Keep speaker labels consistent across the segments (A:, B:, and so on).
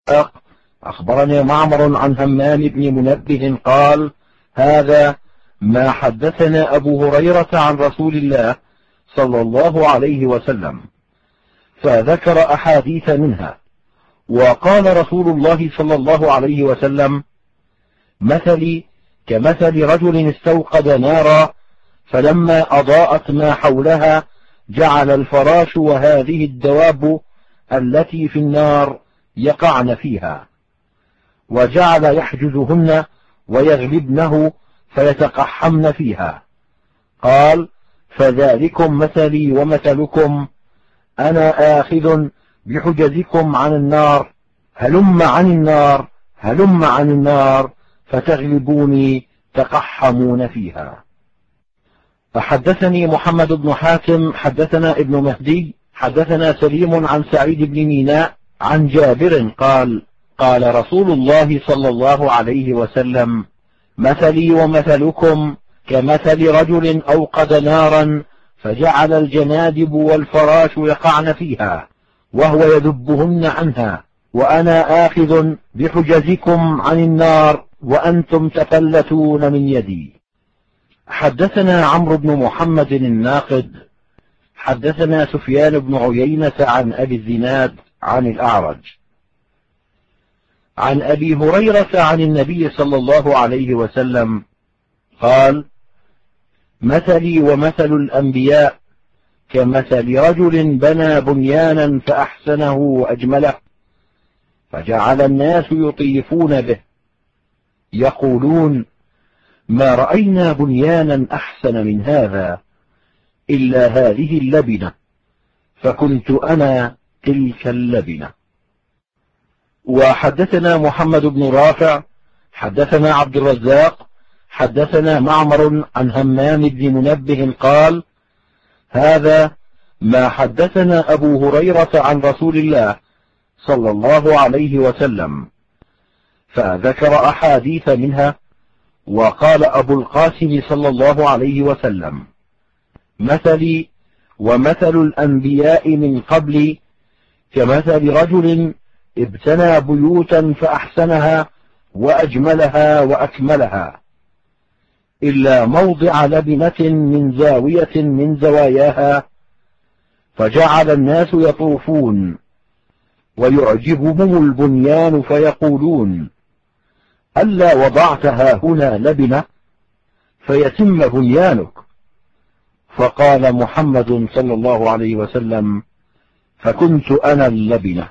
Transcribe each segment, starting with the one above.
A: أخبرني معمر عن همام بن منبه قال: هذا ما حدثنا أبو هريرة عن رسول الله صلى الله عليه وسلم، فذكر أحاديث منها. وقال رسول الله صلى الله عليه وسلم: مثلي كمثل رجل استوقد نارا، فلما أضاءت ما حولها جعل الفراش وهذه الدواب التي في النار يقعن فيها، وجعل يحجزهن ويغلبنه فيتقحمن فيها. قال: فذلكم مثلي ومثلكم، أنا آخذ بحجزكم عن النار، هلم عن النار هلم عن النار فتغلبوني تقحمون فيها. فحدثني محمد بن حاتم حدثنا ابن مهدي حدثنا سليم عن سعيد بن ميناء عن جابر قال: قال رسول الله صلى الله عليه وسلم: مثلي ومثلكم كمثل رجل أوقد نارا فجعل الجنادب والفراش يقعن فيها وهو يذبهن عنها، وأنا آخذ بحجزكم عن النار وأنتم تفلتون من يدي. حدثنا عمرو بن محمد الناقد حدثنا سفيان بن عيينة عن أبي الزناد عن الأعرج عن أبي هريرة عن النبي صلى الله عليه وسلم قال: مثلي ومثل الأنبياء كمثل رجل بنى بنيانا فأحسنه وأجمله، فجعل الناس يطيفون به يقولون: ما رأينا بنيانا أحسن من هذا إلا هذه اللبنة، فكنت أنا تلك اللبنة. وحدثنا محمد بن رافع حدثنا عبد الرزاق حدثنا معمر عن همام بن منبه قال: هذا ما حدثنا أبو هريرة عن رسول الله صلى الله عليه وسلم، فذكر أحاديث منها. وقال أبو القاسم صلى الله عليه وسلم: مثلي ومثل الأنبياء من قبلي كمثل رجل ابتنى بيوتا فأحسنها وأجملها وأكملها، إلا موضع لبنة من زاوية من زواياها، فجعل الناس يطوفون ويعجبهم البنيان فيقولون: ألا وضعتها هنا لبنة فيتم بنيانك؟ فقال محمد صلى الله عليه وسلم: فكنت أنا اللبنة.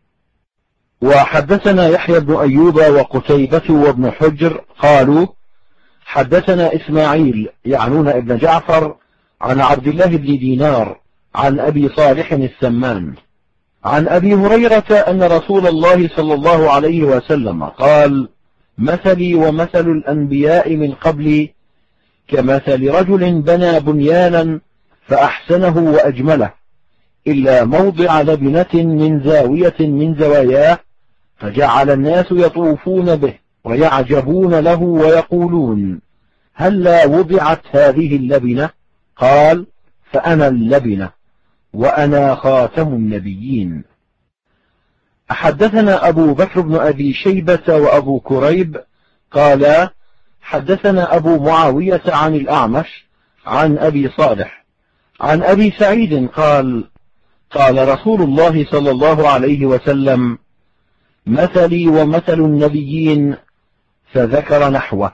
A: وحدثنا يحيى بن أيوب وقتيبة وابن حجر قالوا: حدثنا إسماعيل يعنون ابن جعفر عن عبد الله بن دينار عن أبي صالح السمان عن أبي هريرة أن رسول الله صلى الله عليه وسلم قال: مثلي ومثل الأنبياء من قبلي كمثل رجل بنى بنيانا فأحسنه وأجمله، إلا موضع لبنة من زاوية من زواياه، فجعل الناس يطوفون به ويعجبون له ويقولون: هلا وضعت هذه اللبنة؟ قال: فأنا اللبنة وأنا خاتم النبيين. حدثنا أبو بكر بن أبي شيبة وأبو كريب قال: حدثنا أبو معاوية عن الأعمش عن أبي صالح عن أبي سعيد قال: قال رسول الله صلى الله عليه وسلم: مثلي ومثل النبيين، فذكر نحوه.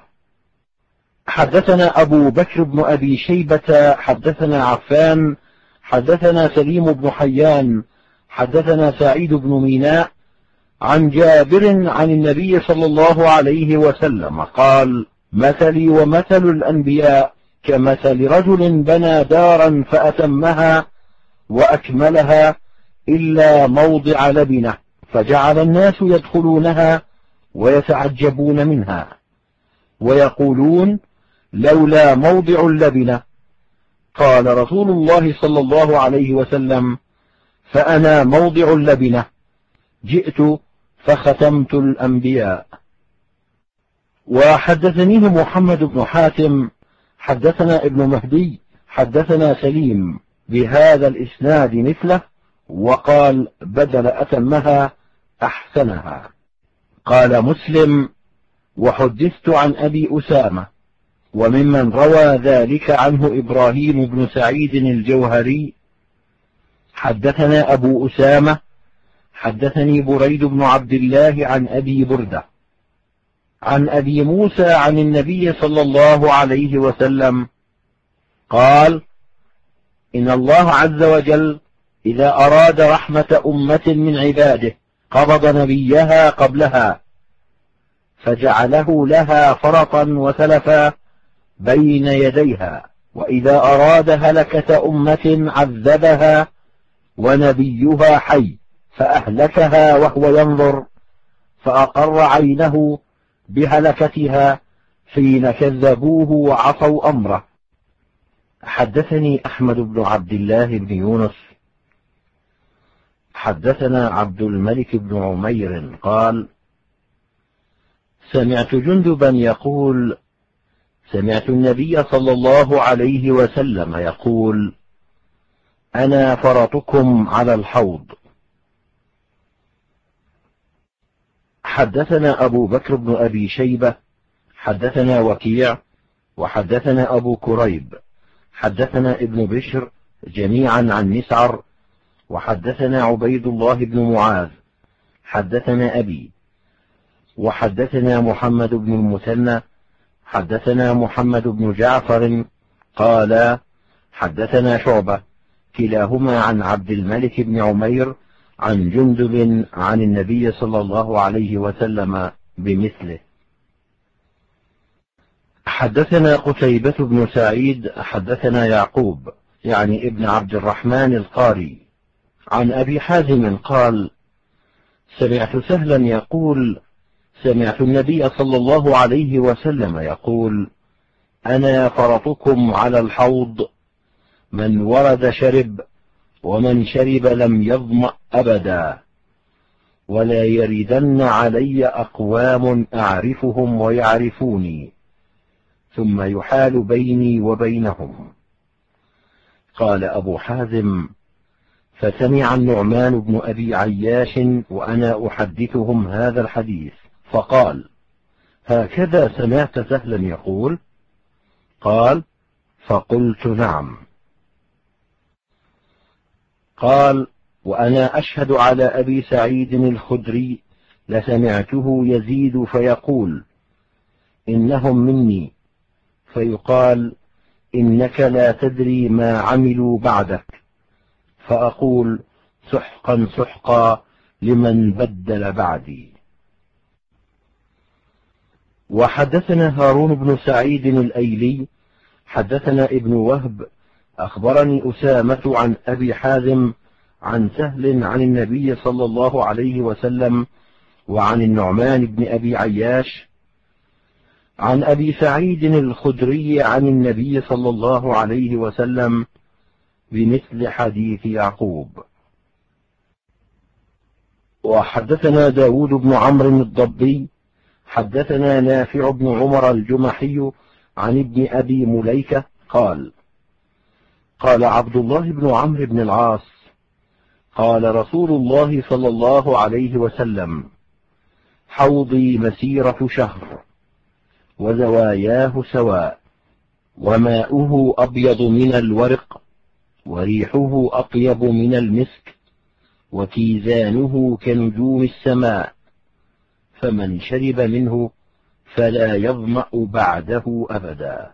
A: حدثنا أبو بكر بن أبي شيبة حدثنا عفان حدثنا سليم بن حيان حدثنا سعيد بن ميناء عن جابر عن النبي صلى الله عليه وسلم قال: مثلي ومثل الأنبياء كمثل رجل بنى دارا فأتمها وأكملها إلا موضع لبنة، فجعل الناس يدخلونها ويتعجبون منها ويقولون: لولا موضع اللبنة. قال رسول الله صلى الله عليه وسلم: فأنا موضع اللبنة، جئت فختمت الأنبياء. وحدثنيه محمد بن حاتم حدثنا ابن مهدي حدثنا سليم بهذا الإسناد مثله، وقال: بدل أتمها أحسنها. قال مسلم: وحدثت عن أبي أسامة، وممن روى ذلك عنه إبراهيم بن سعيد الجوهري. حدثنا أبو أسامة حدثني بريد بن عبد الله عن أبي بردة عن أبي موسى عن النبي صلى الله عليه وسلم قال: إن الله عز وجل إذا أراد رحمة أمة من عباده قبض نبيها قبلها، فجعله لها فرطا وسلفا بين يديها، وإذا أراد هلكة أمة عذبها ونبيها حي فأهلكها وهو ينظر، فأقر عينه بهلكتها حين كذبوه وعصوا أمره. حدثني أحمد بن عبد الله بن يونس حدثنا عبد الملك بن عمير قال: سمعت جندبا يقول: سمعت النبي صلى الله عليه وسلم يقول: أنا فرطكم على الحوض. حدثنا أبو بكر بن أبي شيبة حدثنا وكيع وحدثنا أبو كريب حدثنا ابن بشر جميعا عن مسعر، وحدثنا عبيد الله بن معاذ حدثنا أبي، وحدثنا محمد بن المثنى حدثنا محمد بن جعفر قال: حدثنا شعبة كلاهما عن عبد الملك بن عمير عن جندب عن النبي صلى الله عليه وسلم بمثله. حدثنا قتيبة بن سعيد حدثنا يعقوب يعني ابن عبد الرحمن القاري عن أبي حازم قال: سمعت سهلا يقول: سمعت النبي صلى الله عليه وسلم يقول: أنا فرطكم على الحوض، من ورد شرب، ومن شرب لم يظمأ أبدا، ولا يردن علي أقوام أعرفهم ويعرفوني، ثم يحال بيني وبينهم. قال أبو حازم: فسمع النعمان بن أبي عياش وأنا أحدثهم هذا الحديث، فقال: هكذا سمعت سهلا يقول؟ قال: فقلت: نعم. قال: وأنا أشهد على أبي سعيد الخدري لسمعته يزيد فيقول: إنهم مني، فيقال: إنك لا تدري ما عملوا بعدك، فأقول: سحقا سحقا لمن بدل بعدي. وحدثنا هارون بن سعيد الأيلي حدثنا ابن وهب أخبرني أسامة عن أبي حازم عن سهل عن النبي صلى الله عليه وسلم وعن النعمان بن أبي عياش عن أبي سعيد الخدري عن النبي صلى الله عليه وسلم بمثل حديث يعقوب. وحدثنا داود بن عمرو الضبي حدثنا نافع بن عمر الجمحي عن ابن أبي مليكة قال: قال عبد الله بن عمرو بن العاص: قال رسول الله صلى الله عليه وسلم: حوضي مسيرة شهر، وزواياه سواء، وماؤه أبيض من الورق، وريحه أطيب من المسك، وكيزانه كنجوم السماء، فمن شرب منه فلا يظمأ بعده أبدا.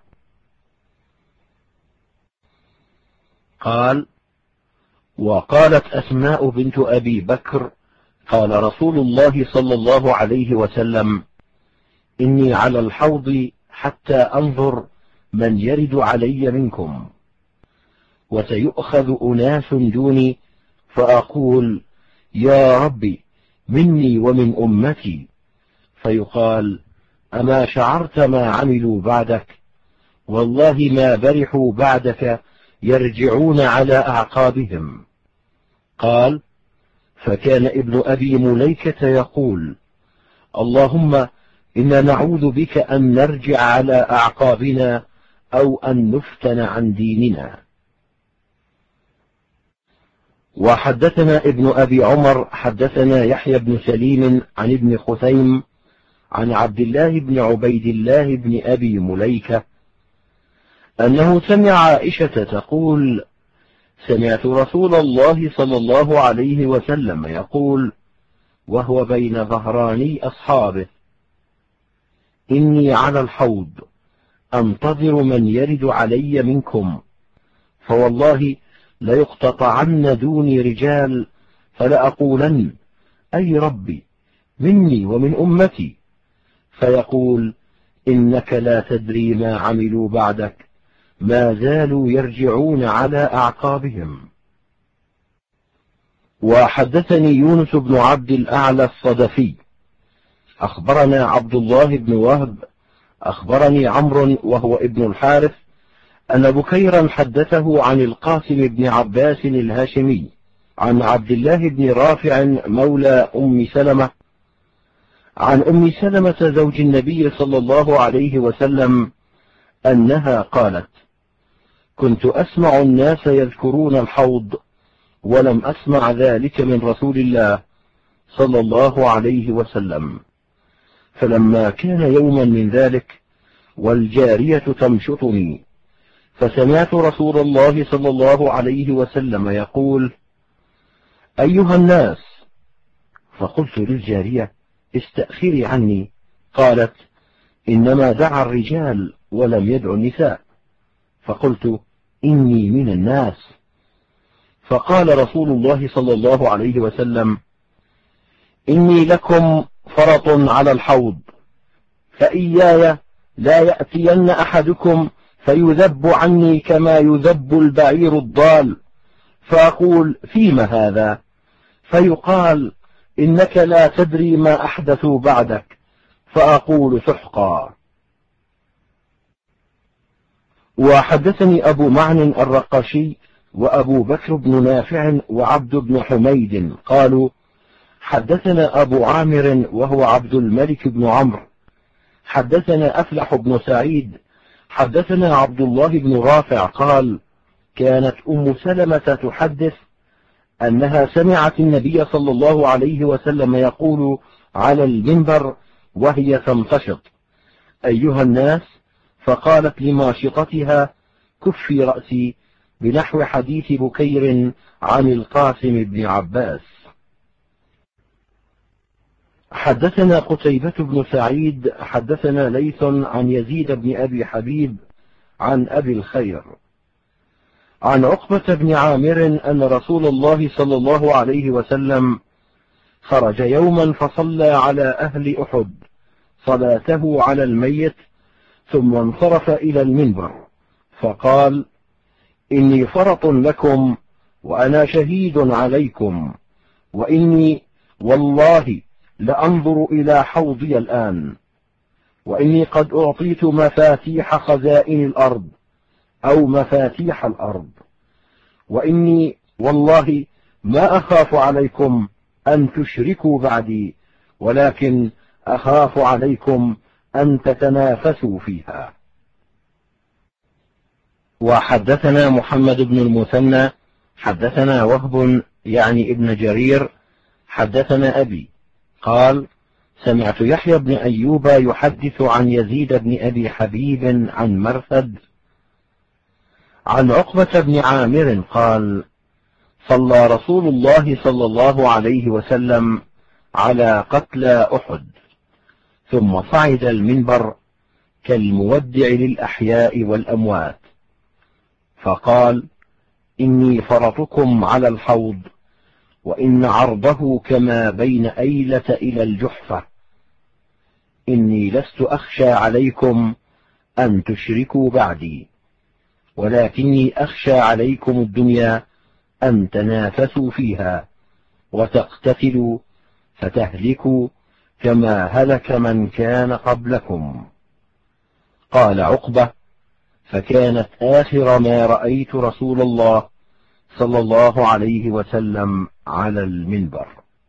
A: قال: وقالت أسماء بنت أبي بكر: قال رسول الله صلى الله عليه وسلم: إني على الحوض حتى أنظر من يرد علي منكم، وسيؤخذ أناس دوني، فأقول: يا ربي مني ومن أمتي، فيقال: أما شعرت ما عملوا بعدك؟ والله ما برحوا بعدك يرجعون على أعقابهم. قال: فكان ابن أبي مليكة يقول: اللهم إنا نعوذ بك أن نرجع على أعقابنا أو أن نفتن عن ديننا. وحدثنا ابن أبي عمر حدثنا يحيى بن سليم عن ابن خثيم عن عبد الله بن عبيد الله بن أبي مليكة أنه سمع عائشة تقول: سمعت رسول الله صلى الله عليه وسلم يقول وهو بين ظهراني أصحابه: إني على الحوض أنتظر من يرد علي منكم، فوالله ليقتطعن دوني رجال فلأقولن: أي ربي مني ومن أمتي، فيقول: إنك لا تدري ما عملوا بعدك، ما زالوا يرجعون على أعقابهم. وحدثني يونس بن عبد الأعلى الصدفي أخبرنا عبد الله بن وهب أخبرني عمرو وهو ابن الحارث أن بكيرا حدثه عن القاسم بن عباس الهاشمي عن عبد الله بن رافع مولى أم سلمة عن أم سلمة زوج النبي صلى الله عليه وسلم أنها قالت: كنت أسمع الناس يذكرون الحوض ولم أسمع ذلك من رسول الله صلى الله عليه وسلم، فلما كان يوما من ذلك والجارية تمشطني فسمعت رسول الله صلى الله عليه وسلم يقول: أيها الناس، فقلت للجارية: استأخري عني. قالت: إنما دعا الرجال ولم يدع النساء. فقلت: إني من الناس. فقال رسول الله صلى الله عليه وسلم: إني لكم فرط على الحوض، فإياي لا يأتين أحدكم فيذب عني كما يذب البعير الضال، فأقول: فيم هذا؟ فيقال: إنك لا تدري ما أحدثوا بعدك، فأقول: سحقا. وحدثني أبو معن الرقاشي وأبو بكر بن نافع وعبد بن حميد قالوا: حدثنا أبو عامر وهو عبد الملك بن عمرو حدثنا أفلح بن سعيد حدثنا عبد الله بن رافع قال: كانت أم سلمة تحدث أنها سمعت النبي صلى الله عليه وسلم يقول على المنبر وهي تمتشط: أيها الناس، فقالت لماشطتها: كفي رأسي، بنحو حديث بكير عن القاسم بن عباس. حدثنا قتيبة بن سعيد حدثنا ليث عن يزيد بن أبي حبيب عن أبي الخير عن عقبة بن عامر أن رسول الله صلى الله عليه وسلم خرج يوما فصلى على أهل أحد صلاته على الميت، ثم انصرف إلى المنبر فقال: إني فرط لكم وأنا شهيد عليكم، وإني والله لأنظر إلى حوضي الآن، وإني قد أعطيت مفاتيح خزائن الأرض أو مفاتيح الأرض، وإني والله ما أخاف عليكم أن تشركوا بعدي، ولكن أخاف عليكم أن تتنافسوا فيها. وحدثنا محمد بن المثنى حدثنا وهب يعني ابن جرير حدثنا أبي قال: سمعت يحيى بن أيوب يحدث عن يزيد بن أبي حبيب عن مرثد عن عقبة بن عامر قال: صلى رسول الله صلى الله عليه وسلم على قتلى أحد، ثم صعد المنبر كالمودع للأحياء والأموات، فقال: إني فرطكم على الحوض، وإن عرضه كما بين أيلة إلى الجحفة، إني لست أخشى عليكم أن تشركوا بعدي، ولكني أخشى عليكم الدنيا أن تنافسوا فيها وتقتتلوا فتهلكوا كما هلك من كان قبلكم. قال عقبة: فكانت آخر ما رأيت رسول الله صلى الله عليه وسلم على المنبر.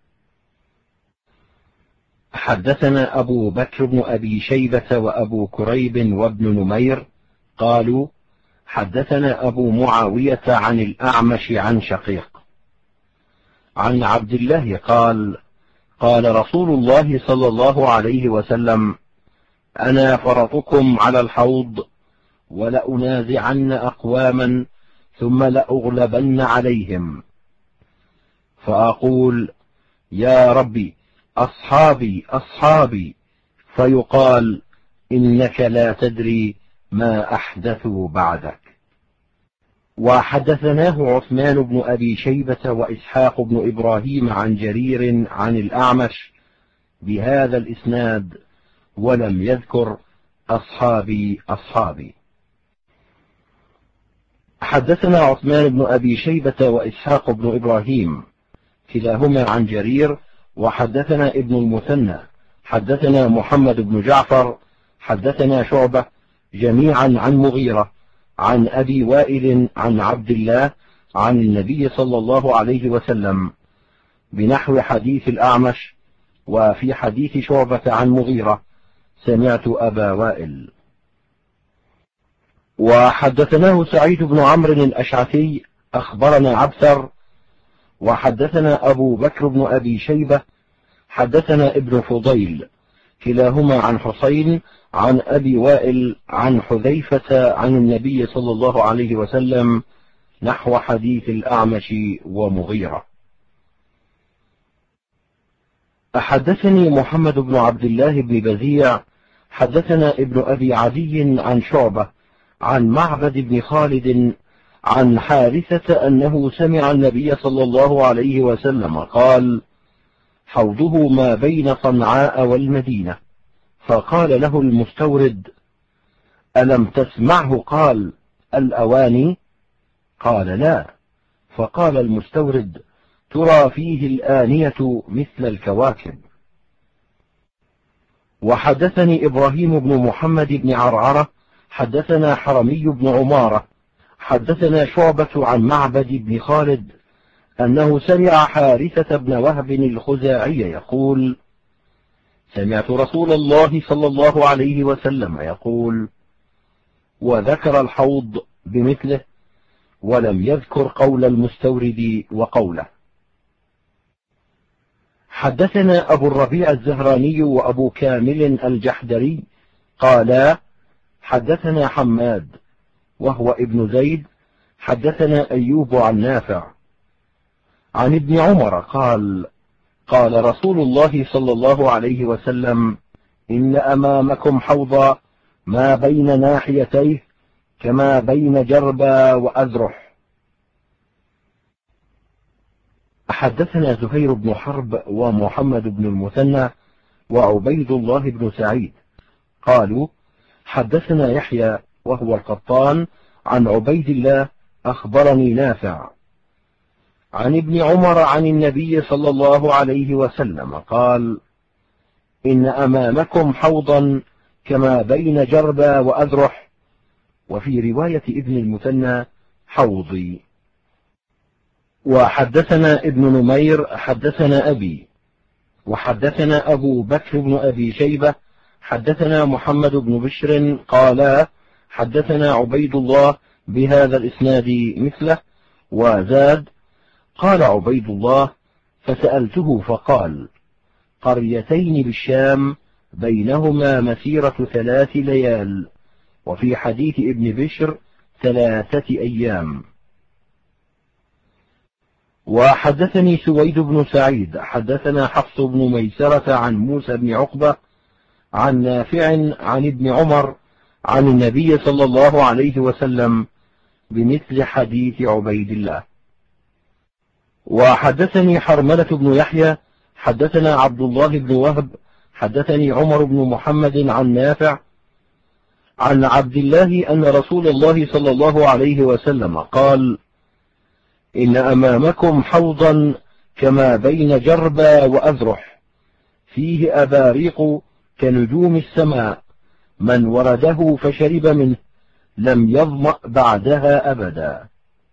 A: حدثنا أبو بكر بن أبي شيبة وأبو كريب وابن نمير قالوا: حدثنا أبو معاوية عن الأعمش عن شقيق عن عبد الله قال: قال رسول الله صلى الله عليه وسلم: أنا فرطكم على الحوض، ولأنازعن أقواما ثم لأغلبن عليهم، فأقول: يا ربي أصحابي أصحابي، فيقال: إنك لا تدري ما أحدثوا بعدك. وحدثناه عثمان بن أبي شيبة وإسحاق بن إبراهيم عن جرير عن الأعمش بهذا الإسناد، ولم يذكر أصحابي أصحابي. حدثنا عثمان بن أبي شيبة وإسحاق بن إبراهيم كلاهما عن جرير، وحدثنا ابن المثنى حدثنا محمد بن جعفر حدثنا شعبة جميعا عن مغيرة عن أبي وائل عن عبد الله عن النبي صلى الله عليه وسلم بنحو حديث الأعمش، وفي حديث شعبة عن مغيرة: سمعت أبا وائل. وحدثناه سعيد بن عمرو الأشعثي أخبرنا عبثر، وحدثنا أبو بكر بن أبي شيبة حدثنا ابن فضيل كلاهما عن حسين عن أبي وائل عن حذيفة عن النبي صلى الله عليه وسلم نحو حديث الأعمش ومغيرة. حدثني محمد بن عبد الله بن بزيع حدثنا ابن أبي عدي عن شعبة عن معبد بن خالد عن حارثة أنه سمع النبي صلى الله عليه وسلم قال: حوضه ما بين صنعاء والمدينة. فقال له المستورد: ألم تسمعه قال: الأواني؟ قال: لا. فقال المستورد: ترى فيه الآنية مثل الكواكب. وحدثني إبراهيم بن محمد بن عرعرة حدثنا حرمي بن عمارة حدثنا شعبة عن معبد بن خالد أنه سمع حارثة بن وهب الخزاعي يقول: سمعت رسول الله صلى الله عليه وسلم يقول، وذكر الحوض بمثله، ولم يذكر قول المستورد وقوله. حدثنا أبو الربيع الزهراني وأبو كامل الجحدري قالا: حدثنا حماد وهو ابن زيد حدثنا أيوب عن نافع عن ابن عمر قال: قال رسول الله صلى الله عليه وسلم: إن أمامكم حوضا ما بين ناحيتيه كما بين جربا وأذرح. حدثنا زهير بن حرب ومحمد بن المثنى وعبيد الله بن سعيد قالوا: حدثنا يحيى وهو القطان عن عبيد الله أخبرني نافع عن ابن عمر عن النبي صلى الله عليه وسلم قال: إن أمامكم حوضا كما بين جربا وأذرح، وفي رواية ابن المثنى حوضي. وحدثنا ابن نمير حدثنا أبي، وحدثنا أبو بكر بن أبي شيبة حدثنا محمد بن بشر قالا: حدثنا عبيد الله بهذا الإسناد مثله، وزاد: قال عبيد الله: فسألته فقال: قريتين بالشام بينهما مسيرة 3 ليال، وفي حديث ابن بشر 3 أيام. وحدثني سويد بن سعيد حدثنا حفص بن ميسرة عن موسى بن عقبة عن نافع عن ابن عمر عن النبي صلى الله عليه وسلم بمثل حديث عبيد الله. وحدثني حرملة بن يحيى حدثنا عبد الله بن وهب حدثني عمر بن محمد عن نافع عن عبد الله أن رسول الله صلى الله عليه وسلم قال: إن أمامكم حوضا كما بين جربا وأذرح، فيه أباريق كنجوم السماء، من ورده فشرب منه لم يظمأ بعدها أبدا.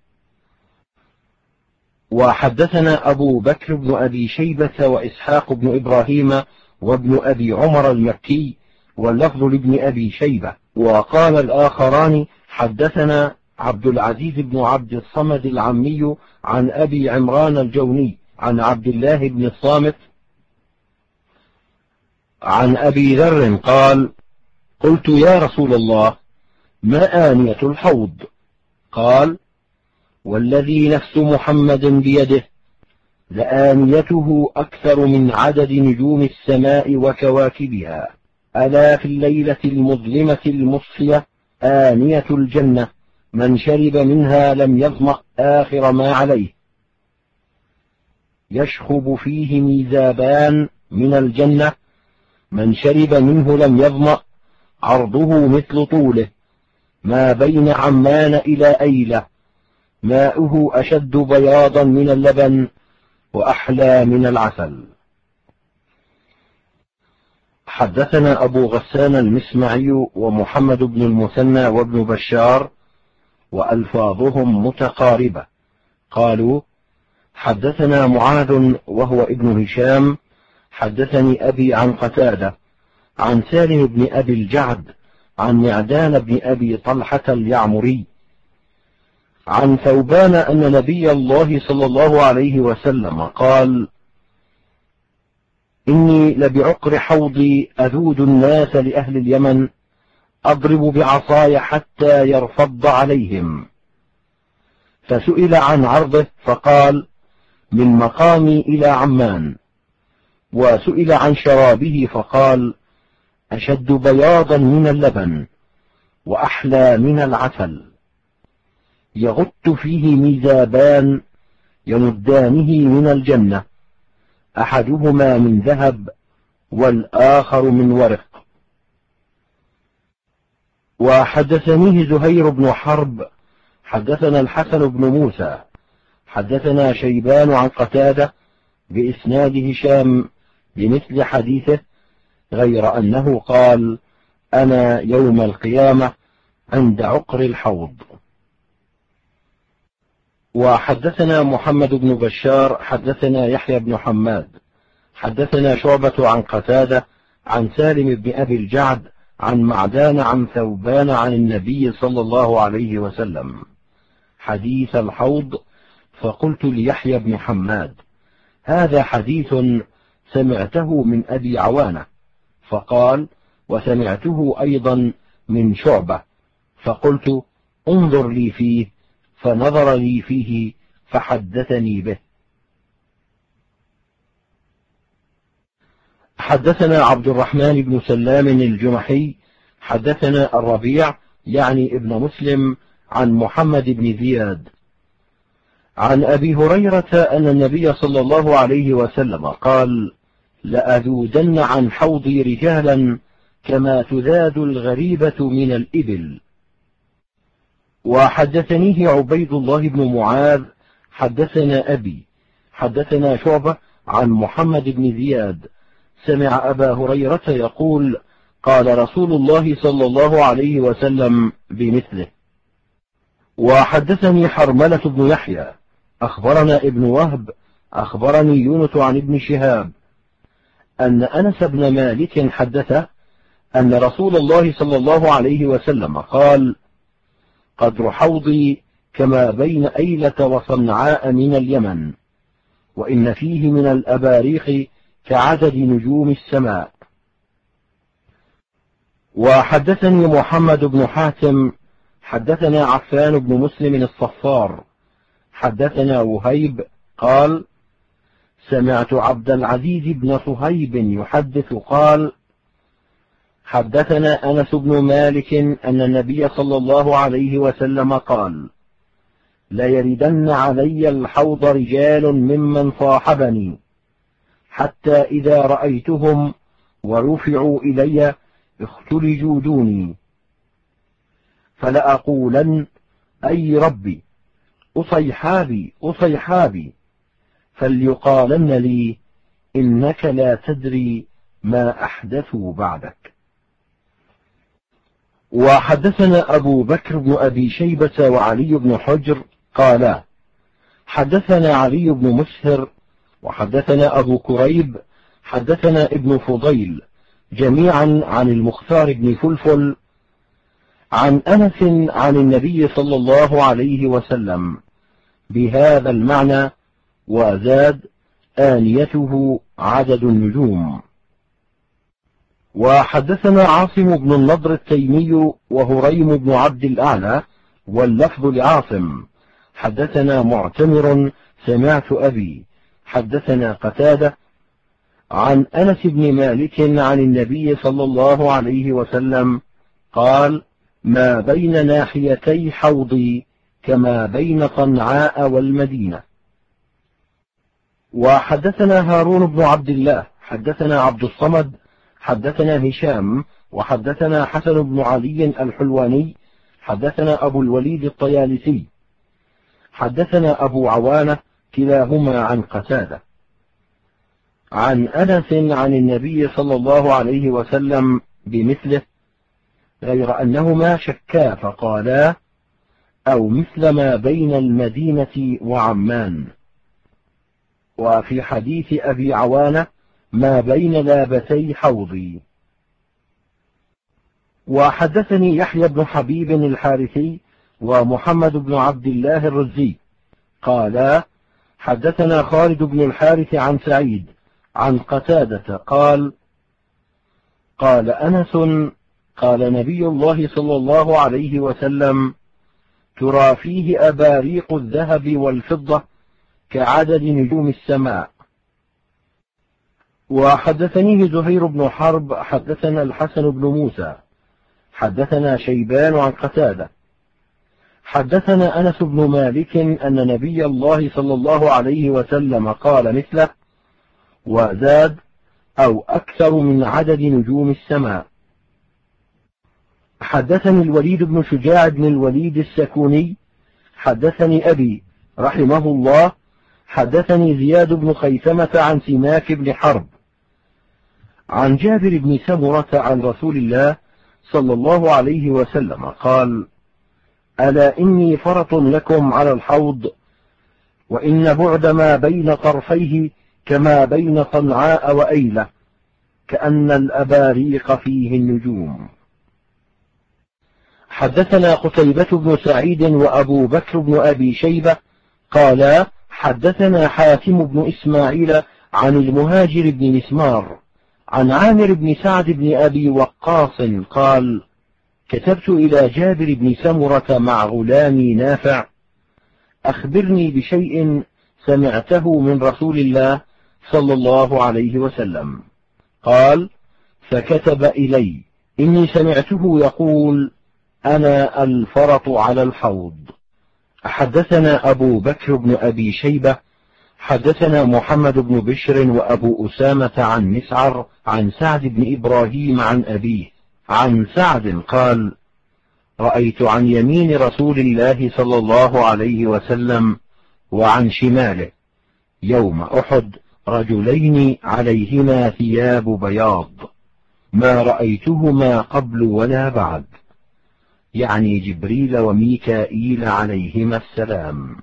A: وحدثنا أبو بكر بن أبي شيبة وإسحاق بن إبراهيم وابن أبي عمر المكي، واللفظ لابن أبي شيبة. وقال الآخران: حدثنا عبد العزيز بن عبد الصمد العمي عن أبي عمران الجوني عن عبد الله بن الصامت عن أبي ذر قال: قلت يا رسول الله، ما آنية الحوض؟ قال: والذي نفس محمد بيده لآنيته أكثر من عدد نجوم السماء وكواكبها، ألا في الليلة المظلمة المصفية آنية الجنة، من شرب منها لم يظمأ آخر ما عليه، يشخب فيه ميزابان من الجنة، من شرب منه لم يظمأ، عرضه مثل طوله، ما بين عمان إلى أيلة، ماؤه أشد بياضا من اللبن وأحلى من العسل. حدثنا أبو غسان المسمعي ومحمد بن المثنى وابن بشار وألفاظهم متقاربة، قالوا: حدثنا معاذ وهو ابن هشام حدثني أبي عن قتادة عن سالم بن أبي الجعد عن معدان بن أبي طلحة اليعمري عن ثوبان أن نبي الله صلى الله عليه وسلم قال: إني لبعقر حوضي أذود الناس لأهل اليمن، أضرب بعصاي حتى يرفض عليهم. فسئل عن عرضه فقال: من مقامي إلى عمان. وسئل عن شرابه فقال: أشد بياضا من اللبن وأحلى من العسل، يغط فيه ميزابان يمدانه من الجنة، أحدهما من ذهب والآخر من ورق. وحدثنيه زهير بن حرب حدثنا الحسن بن موسى حدثنا شيبان عن قتادة بإسناد هشام بمثل حديثه، غير أنه قال: أنا يوم القيامة عند عقر الحوض. وحدثنا محمد بن بشار حدثنا يحيى بن حماد حدثنا شعبة عن قتادة عن سالم بن أبي الجعد عن معدان عن ثوبان عن النبي صلى الله عليه وسلم حديث الحوض. فقلت ليحيى بن حماد: هذا حديث سمعته من أبي عوانة. فقال: وسمعته أيضا من شعبة. فقلت: انظر لي فيه. فنظر لي فيه فحدثني به. حدثنا عبد الرحمن بن سلام الجمحي حدثنا الربيع يعني ابن مسلم عن محمد بن زياد عن أبي هريرة أن النبي صلى الله عليه وسلم قال: لأذودن عن حوضي رجالا كما تذاد الغريبة من الإبل. وحدثنيه عبيد الله بن معاذ حدثنا أبي حدثنا شعبة عن محمد بن زياد سمع أبا هريرة يقول: قال رسول الله صلى الله عليه وسلم بمثله. وحدثني حرملة بن يحيى أخبرنا ابن وهب أخبرني يونس عن ابن شهاب أن أنس بن مالك حدثه أن رسول الله صلى الله عليه وسلم قال: قدر حوضي كما بين أيلة وصنعاء من اليمن، وإن فيه من الأباريق كعدد نجوم السماء. وحدثني محمد بن حاتم حدثنا عفان بن مسلم الصفار حدثنا وهيب قال: سمعت عبد العزيز بن صهيب يحدث قال: حدثنا أنس بن مالك أن النبي صلى الله عليه وسلم قال: ليردن علي الحوض رجال ممن صاحبني، حتى إذا رأيتهم ورفعوا إلي اختلجوا دوني، فلأقولن: أي ربي، أصيحابي أصيحابي، فليقالن لي: إنك لا تدري ما أحدثوا بعدك. وحدثنا أبو بكر بن أبي شيبة وعلي بن حجر قالا: حدثنا علي بن مسهر وحدثنا أبو كريب حدثنا ابن فضيل جميعا عن المختار بن فلفل عن أنس عن النبي صلى الله عليه وسلم بهذا المعنى، وزاد: آنيته عدد النجوم. وحدثنا عاصم بن النضر التيمي وهريم بن عبد الأعلى واللفظ لعاصم حدثنا معتمر سمعت أبي حدثنا قتادة عن أنس بن مالك عن النبي صلى الله عليه وسلم قال: ما بين ناحيتي حوضي كما بين صنعاء والمدينة. وحدثنا هارون بن عبد الله حدثنا عبد الصمد حدثنا هشام وحدثنا حسن بن علي الحلواني حدثنا أبو الوليد الطيالسي حدثنا أبو عوانة كلاهما عن قتادة عن أنس عن النبي صلى الله عليه وسلم بمثله، غير أنهما شكا فقالا: أو مثل ما بين المدينة وعمان. وفي حديث أبي عوانة: ما بين لابتي حوضي. وحدثني يحيى بن حبيب الحارثي ومحمد بن عبد الله الرزي قالا: حدثنا خالد بن الحارث عن سعيد عن قتادة قال: قال أنس: قال نبي الله صلى الله عليه وسلم: ترى فيه أباريق الذهب والفضة كعدد نجوم السماء. وحدثنيه زهير بن حرب حدثنا الحسن بن موسى حدثنا شيبان عن قتادة حدثنا أنس بن مالك أن نبي الله صلى الله عليه وسلم قال مثله وزاد: أو أكثر من عدد نجوم السماء. حدثني الوليد بن شجاع بن الوليد السكوني حدثني أبي رحمه الله حدثني زياد بن خيثمة عن سماك بن حرب عن جابر بن سمرة عن رسول الله صلى الله عليه وسلم قال: ألا إني فرط لكم على الحوض، وإن بعد ما بين طرفيه كما بين صنعاء وأيلة، كأن الأباريق فيه النجوم. حدثنا قتيبة بن سعيد وأبو بكر بن أبي شيبة قالا: حدثنا حاتم بن إسماعيل عن المهاجر بن مسمار عن عامر بن سعد بن أبي وقاص قال: كتبت إلى جابر بن سمرة مع غلامي نافع: أخبرني بشيء سمعته من رسول الله صلى الله عليه وسلم. قال: فكتب إلي: إني سمعته يقول: أنا الفرط على الحوض. حدثنا أبو بكر بن أبي شيبة حدثنا محمد بن بشر وأبو أسامة عن مسعر عن سعد بن إبراهيم عن أبيه عن سعد قال: رأيت عن يمين رسول الله صلى الله عليه وسلم وعن شماله يوم أحد رجلين عليهما ثياب بياض، ما رأيتهما قبل ولا بعد، يعني جبريل وميكائيل عليهما السلام.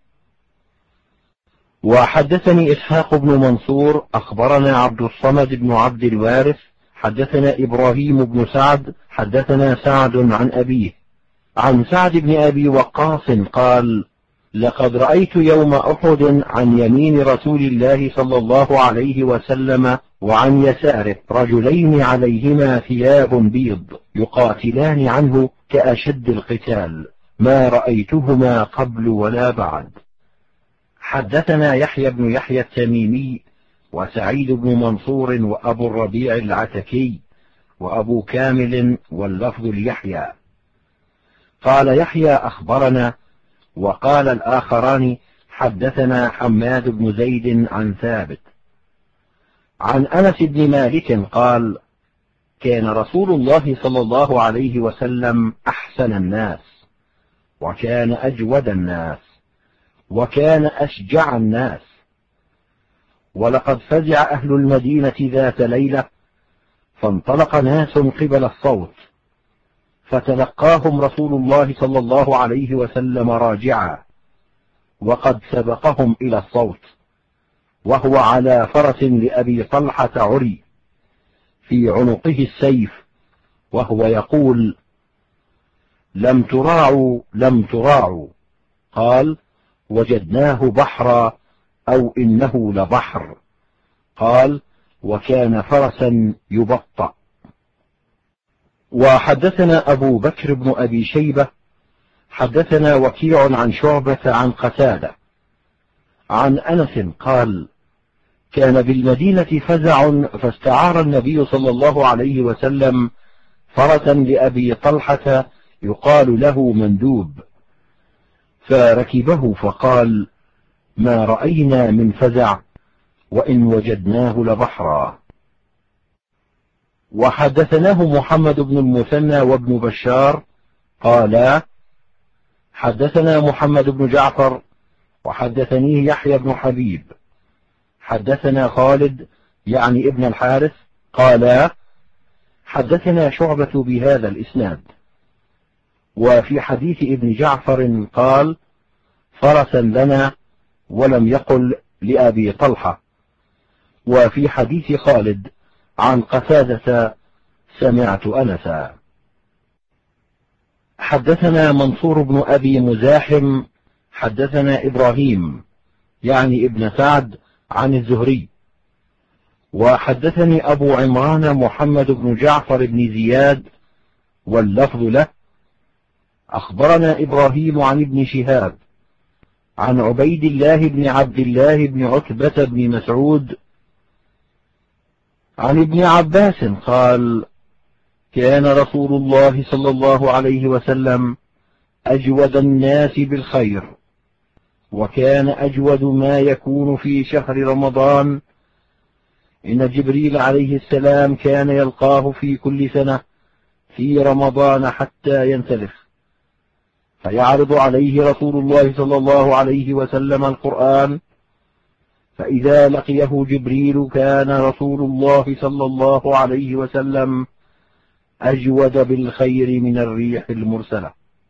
A: وحدثني إسحاق بن منصور أخبرنا عبد الصمد بن عبد الوارث حدثنا إبراهيم بن سعد حدثنا سعد عن أبيه عن سعد بن أبي وقاص قال: لقد رأيت يوم أحد عن يمين رسول الله صلى الله عليه وسلم وعن يساره رجلين عليهما ثياب بيض يقاتلان عنه كأشد القتال، ما رأيتهما قبل ولا بعد. حدثنا يحيى بن يحيى التميمي وسعيد بن منصور وأبو الربيع العتكي وأبو كامل واللفظ ليحيى. قال يحيى: أخبرنا. وقال الآخران: حدثنا حماد بن زيد عن ثابت عن أنس بن مالك قال: كان رسول الله صلى الله عليه وسلم أحسن الناس، وكان أجود الناس، وكان أشجع الناس. ولقد فزع أهل المدينة ذات ليلة، فانطلق ناس قبل الصوت، فتلقاهم رسول الله صلى الله عليه وسلم راجعا، وقد سبقهم إلى الصوت، وهو على فرس لأبي طلحة عري، في عنقه السيف، وهو يقول: لم تراعوا لم تراعوا. قال: وجدناه بحرا أو إنه لبحر. قال: وكان فرسا يبطأ. وحدثنا أبو بكر بن أبي شيبة حدثنا وكيع عن شعبة عن قتادة عن أنس قال: كان بالمدينة فزع، فاستعار النبي صلى الله عليه وسلم فرسا لأبي طلحة يقال له مندوب، فركبه فقال: ما رأينا من فزع، وإن وجدناه لبحرا. وحدثناه محمد بن المثنى وابن بشار قالا: حدثنا محمد بن جعفر وحدثنيه يحيى بن حبيب حدثنا خالد يعني ابن الحارث قالا: حدثنا شعبة بهذا الإسناد. وفي حديث ابن جعفر قال: فرسا لنا، ولم يقل لأبي طلحة. وفي حديث خالد عن قتادة: سمعت أنسا. حدثنا منصور بن أبي مزاحم حدثنا إبراهيم يعني ابن سعد عن الزهري. وحدثني أبو عمران محمد بن جعفر بن زياد واللفظ له: أخبرنا إبراهيم عن ابن شهاب عن عبيد الله بن عبد الله بن عتبة بن مسعود عن ابن عباس قال: كان رسول الله صلى الله عليه وسلم أجود الناس بالخير، وكان أجود ما يكون في شهر رمضان، إن جبريل عليه السلام كان يلقاه في كل سنة في رمضان حتى ينسلخ، فيعرض عليه رسول الله صلى الله عليه وسلم القرآن، فإذا لقيه جبريل كان رسول الله صلى الله عليه وسلم أجود بالخير من الريح المرسلة.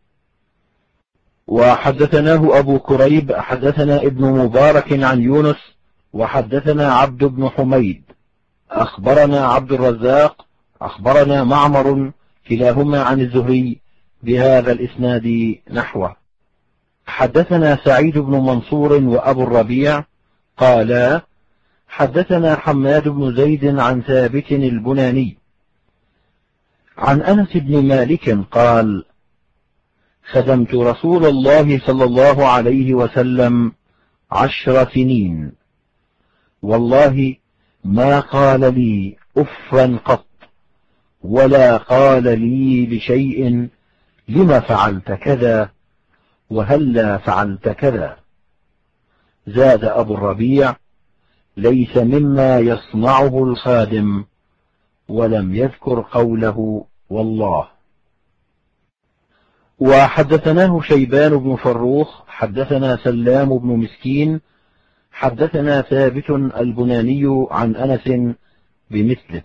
A: وحدثناه أبو كريب حدثنا ابن مبارك عن يونس وحدثنا عبد بن حميد أخبرنا عبد الرزاق أخبرنا معمر كلاهما عن الزهري بهذا الإسناد نحوه. حدثنا سعيد بن منصور وأبو الربيع قالا: حدثنا حماد بن زيد عن ثابت البناني عن أنس بن مالك قال: خدمت رسول الله صلى الله عليه وسلم 10 سنين، والله ما قال لي أفا قط، ولا قال لي لشيء لم فعلت كذا وهلا فعلت كذا. زاد أبو الربيع: ليس مما يصنعه الخادم، ولم يذكر قوله والله. وحدثناه شيبان بن فروخ حدثنا سلام بن مسكين حدثنا ثابت البناني عن أنس بمثله.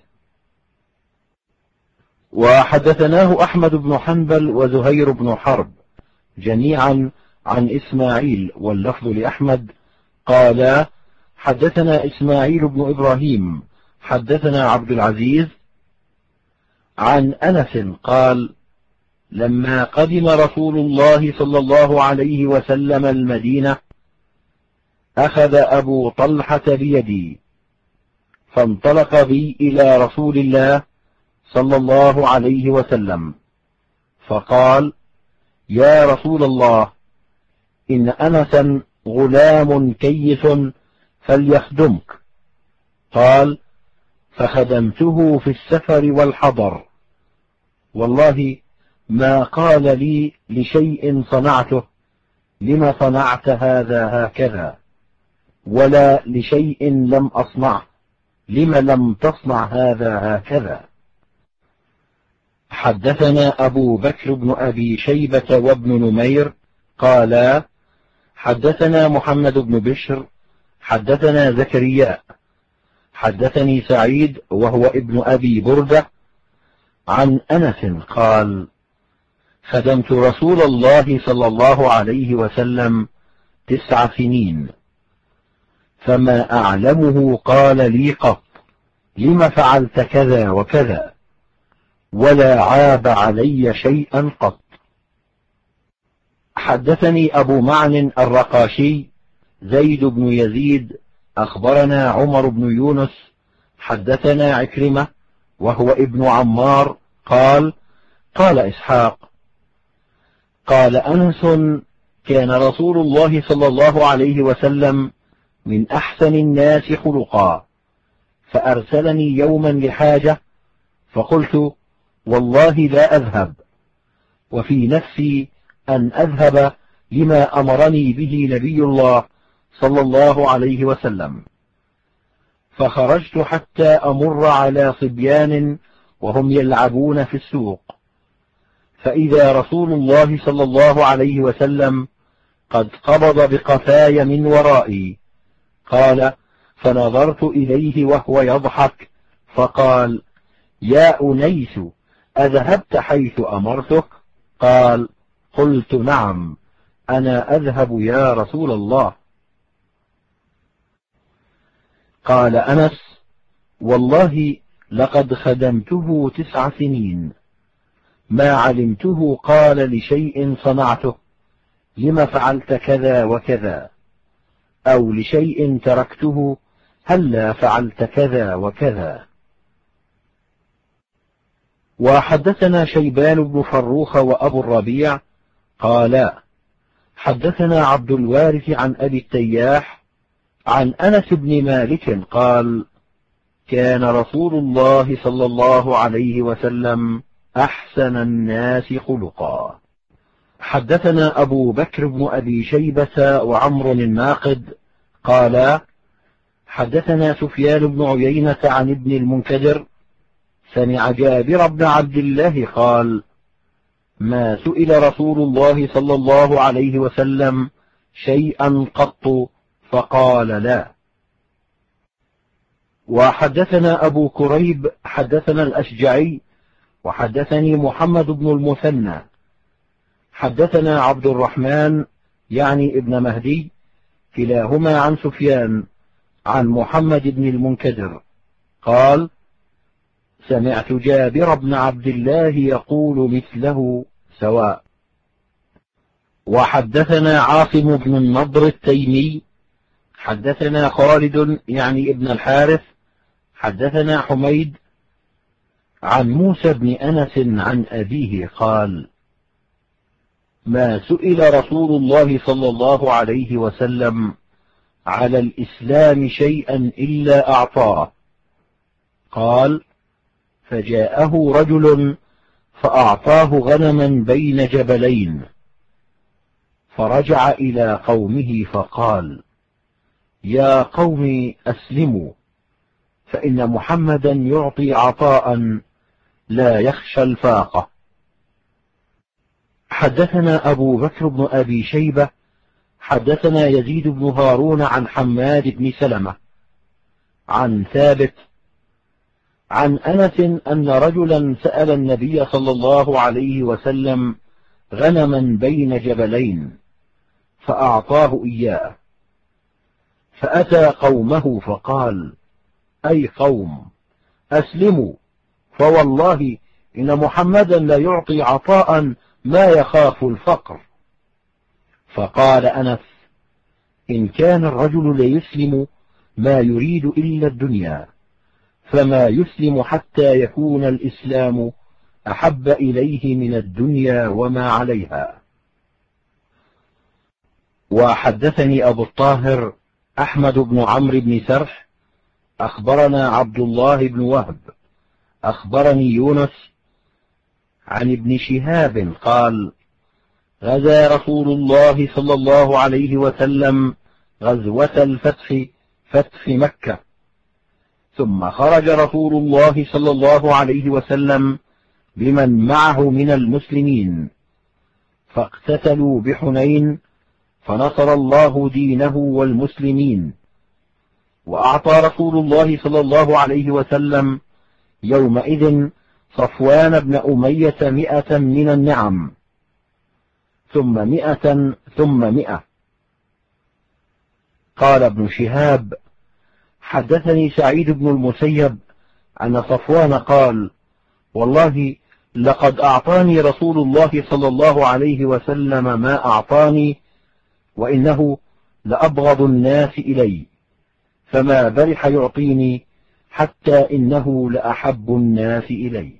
A: وحدثناه أحمد بن حنبل وزهير بن حرب جميعا عن إسماعيل واللفظ لأحمد قالا: حدثنا إسماعيل بن إبراهيم حدثنا عبد العزيز عن أنس قال: لما قدم رسول الله صلى الله عليه وسلم المدينة أخذ أبو طلحة بيدي، فانطلق بي إلى رسول الله صلى الله عليه وسلم، فقال: يا رسول الله، إن أنسا غلام كيس فليخدمك. قال: فخدمته في السفر والحضر، والله ما قال لي لشيء صنعته لم صنعت هذا هكذا، ولا لشيء لم أصنعه لم لم تصنع هذا هكذا. حدثنا أبو بكر بن أبي شيبة وابن نمير قالا: حدثنا محمد بن بشر حدثنا زكريا حدثني سعيد وهو ابن أبي بردة عن أنس قال: خدمت رسول الله صلى الله عليه وسلم 9 سنين، فما أعلمه قال لي قط لم فعلت كذا وكذا، ولا عاب علي شيئا قط. حدثني أبو معن الرقاشي زيد بن يزيد أخبرنا عمر بن يونس حدثنا عكرمة وهو ابن عمار قال قال إسحاق قال أنس كان رسول الله صلى الله عليه وسلم من أحسن الناس خلقا، فأرسلني يوما لحاجة فقلت والله لا أذهب، وفي نفسي أن أذهب لما أمرني به نبي الله صلى الله عليه وسلم، فخرجت حتى أمر على صبيان وهم يلعبون في السوق، فإذا رسول الله صلى الله عليه وسلم قد قبض بقفاي من ورائي. قال فنظرت إليه وهو يضحك فقال يا أنيس أذهبت حيث أمرتك؟ قال قلت نعم أنا أذهب يا رسول الله. قال أنس والله لقد خدمته 9 سنين ما علمته قال لشيء صنعته لم فعلت كذا وكذا، أو لشيء تركته هلا فعلت كذا وكذا. وحدثنا شيبان بن فروخ وأبو الربيع قالا حدثنا عبد الوارث عن أبي التياح عن أنس بن مالك قال كان رسول الله صلى الله عليه وسلم أحسن الناس خلقا. حدثنا أبو بكر بن أبي شيبة وعمر الناقد قالا حدثنا سفيان بن عيينة عن ابن المنكدر سمع جابر بن عبد الله قال ما سئل رسول الله صلى الله عليه وسلم شيئا قط فقال لا. وحدثنا أبو كريب حدثنا الأشجعي وحدثني محمد بن المثنى حدثنا عبد الرحمن يعني ابن مهدي كلاهما عن سفيان عن محمد بن المنكدر قال سمعت جابر بن عبد الله يقول مثله سواء. وحدثنا عاصم بن النضر التيمي حدثنا خالد يعني ابن الحارث حدثنا حميد عن موسى بن أنس عن أبيه قال ما سئل رسول الله صلى الله عليه وسلم على الإسلام شيئا إلا أعطاه. قال فجاءه رجل فأعطاه غنما بين جبلين، فرجع إلى قومه فقال يا قوم أسلموا، فإن محمدا يعطي عطاء لا يخشى الفاقة. حدثنا أبو بكر بن أبي شيبة حدثنا يزيد بن هارون عن حماد بن سلمة عن ثابت عن أنس أن رجلا سأل النبي صلى الله عليه وسلم غنما بين جبلين فأعطاه إياه، فأتى قومه فقال أي قوم أسلموا، فوالله إن محمدا لا يعطي عطاء ما يخاف الفقر. فقال أنس إن كان الرجل ليسلم ما يريد إلا الدنيا فما يسلم حتى يكون الإسلام أحب إليه من الدنيا وما عليها. وحدثني أبو الطاهر أحمد بن عمرو بن سرح أخبرنا عبد الله بن وهب أخبرني يونس عن ابن شهاب قال غزا رسول الله صلى الله عليه وسلم غزوة الفتح فتح مكة، ثم خرج رسول الله صلى الله عليه وسلم بمن معه من المسلمين فاقتتلوا بحنين، فنصر الله دينه والمسلمين. وأعطى رسول الله صلى الله عليه وسلم يومئذ صفوان بن أمية 100 من النعم، ثم 100 ثم 100. قال ابن شهاب حدثني سعيد بن المسيب أن صفوان قال والله لقد أعطاني رسول الله صلى الله عليه وسلم ما أعطاني، وإنه لأبغض الناس إلي، فما برح يعطيني حتى إنه لأحب الناس إلي.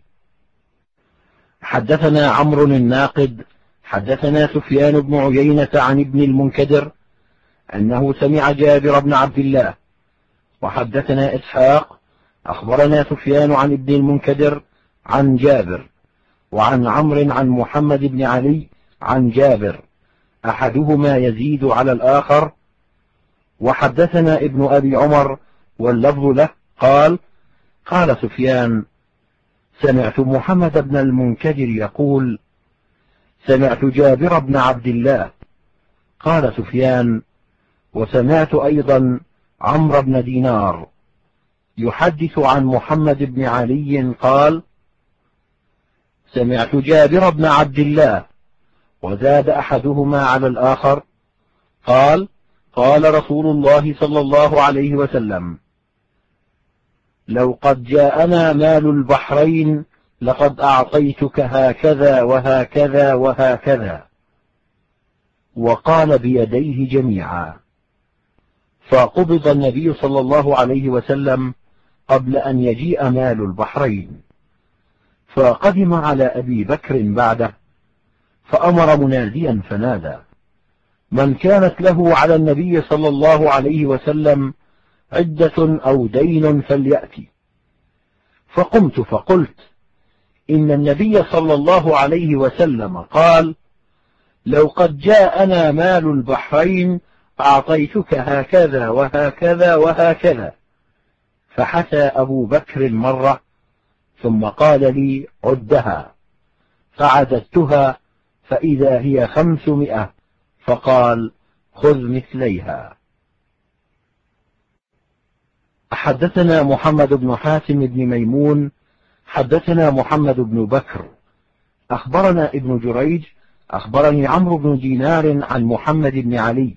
A: حدثنا عمرو الناقد حدثنا سفيان بن عيينة عن ابن المنكدر أنه سمع جابر بن عبد الله. وحدثنا إسحاق أخبرنا سفيان عن ابن المنكدر عن جابر، وعن عمرو عن محمد بن علي عن جابر، أحدهما يزيد على الآخر. وحدثنا ابن أبي عمر واللفظ له قال: قال سفيان: سمعت محمد بن المنكدر يقول: سمعت جابر بن عبد الله. قال سفيان: وسمعت أيضا عمرو بن دينار يحدث عن محمد بن علي قال: سمعت جابر بن عبد الله. وزاد أحدهما على الآخر قال: قال رسول الله صلى الله عليه وسلم: لو قد جاءنا مال البحرين لقد أعطيتك هكذا وهكذا وهكذا. وقال بيديه جميعا. فقبض النبي صلى الله عليه وسلم قبل أن يجيء مال البحرين، فقدم على أبي بكر بعده، فأمر مناديا فنادى: من كانت له على النبي صلى الله عليه وسلم عدة أو دين فليأتي. فقمت فقلت: إن النبي صلى الله عليه وسلم قال: لو قد جاءنا مال البحرين أعطيتك هكذا وهكذا وهكذا. فحثى أبو بكر مرة، ثم قال لي: عدها. فعددتها فإذا هي 500، فقال: خذ مثليها. حدثنا محمد بن حاتم بن ميمون حدثنا محمد بن بكر أخبرنا ابن جريج أخبرني عمرو بن دينار عن محمد بن علي